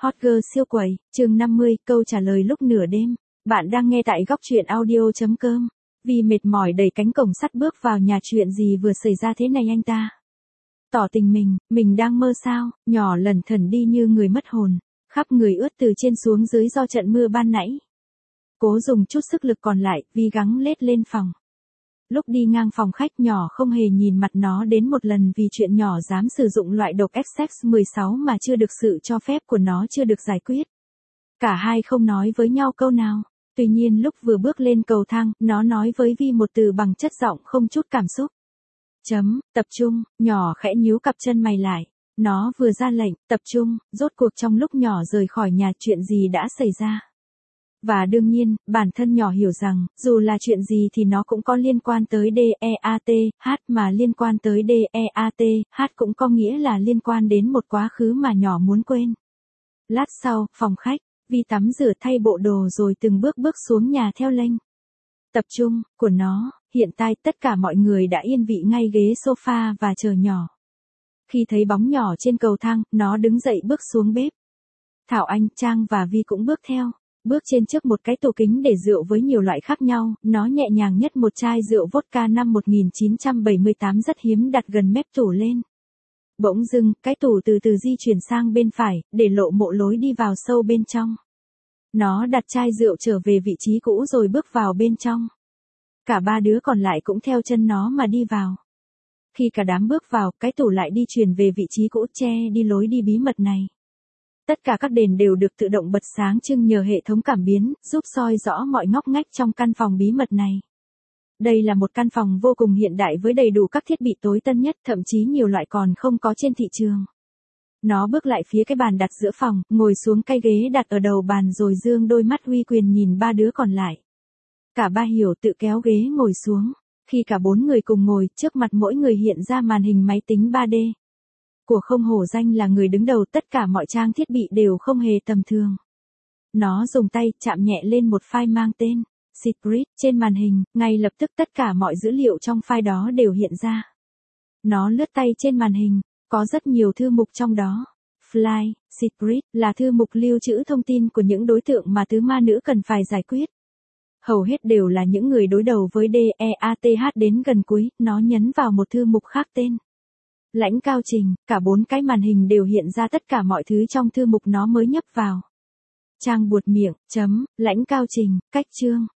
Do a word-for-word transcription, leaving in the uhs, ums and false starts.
Hot girl siêu quẩy, chương năm mươi, câu trả lời lúc nửa đêm. Bạn đang nghe tại góc truyện audio chấm com. Vì mệt mỏi đẩy cánh cổng sắt bước vào nhà, chuyện gì vừa xảy ra thế này anh ta? Tỏ tình mình, mình đang mơ sao? Nhỏ lẩn thẩn đi như người mất hồn, khắp người ướt từ trên xuống dưới do trận mưa ban nãy. Cố dùng chút sức lực còn lại, Vi gắng lết lên phòng. Lúc đi ngang phòng khách, nhỏ không hề nhìn mặt nó đến một lần vì chuyện nhỏ dám sử dụng loại độc ép sex mười sáu mà chưa được sự cho phép của nó chưa được giải quyết. Cả hai không nói với nhau câu nào. Tuy nhiên lúc vừa bước lên cầu thang, nó nói với Vi một từ bằng chất giọng không chút cảm xúc. Chấm, tập trung. Nhỏ khẽ nhíu cặp chân mày lại. Nó vừa ra lệnh, tập trung, rốt cuộc trong lúc nhỏ rời khỏi nhà chuyện gì đã xảy ra. Và đương nhiên, bản thân nhỏ hiểu rằng, dù là chuyện gì thì nó cũng có liên quan tới D E A T H, mà liên quan tới D E A T H cũng có nghĩa là liên quan đến một quá khứ mà nhỏ muốn quên. Lát sau, phòng khách, Vi tắm rửa thay bộ đồ rồi từng bước bước xuống nhà theo lệnh. Tập trung, của nó, hiện tại tất cả mọi người đã yên vị ngay ghế sofa và chờ nhỏ. Khi thấy bóng nhỏ trên cầu thang, nó đứng dậy bước xuống bếp. Thảo Anh, Trang và Vi cũng bước theo. Bước trên trước một cái tủ kính để rượu với nhiều loại khác nhau, nó nhẹ nhàng nhấc một chai rượu vodka năm một nghìn chín trăm bảy mươi tám rất hiếm đặt gần mép tủ lên. Bỗng dưng, cái tủ từ từ di chuyển sang bên phải, để lộ mộ lối đi vào sâu bên trong. Nó đặt chai rượu trở về vị trí cũ rồi bước vào bên trong. Cả ba đứa còn lại cũng theo chân nó mà đi vào. Khi cả đám bước vào, cái tủ lại đi chuyển về vị trí cũ, che đi lối đi bí mật này. Tất cả các đèn đều được tự động bật sáng trưng nhờ hệ thống cảm biến, giúp soi rõ mọi ngóc ngách trong căn phòng bí mật này. Đây là một căn phòng vô cùng hiện đại với đầy đủ các thiết bị tối tân nhất, thậm chí nhiều loại còn không có trên thị trường. Nó bước lại phía cái bàn đặt giữa phòng, ngồi xuống cái ghế đặt ở đầu bàn rồi dương đôi mắt uy quyền nhìn ba đứa còn lại. Cả ba hiểu tự kéo ghế ngồi xuống. Khi cả bốn người cùng ngồi, trước mặt mỗi người hiện ra màn hình máy tính ba D. Của không hổ danh là người đứng đầu, tất cả mọi trang thiết bị đều không hề tầm thường. Nó dùng tay chạm nhẹ lên một file mang tên Secret trên màn hình, ngay lập tức tất cả mọi dữ liệu trong file đó đều hiện ra. Nó lướt tay trên màn hình, có rất nhiều thư mục trong đó. File, Secret là thư mục lưu trữ thông tin của những đối tượng mà tứ ma nữ cần phải giải quyết. Hầu hết đều là những người đối đầu với D E A T H. Đến gần cuối, nó nhấn vào một thư mục khác tên Lãnh Cao Trình, cả bốn cái màn hình đều hiện ra tất cả mọi thứ trong thư mục nó mới nhấp vào. Trang buột miệng, chấm, Lãnh Cao Trình, cách chương,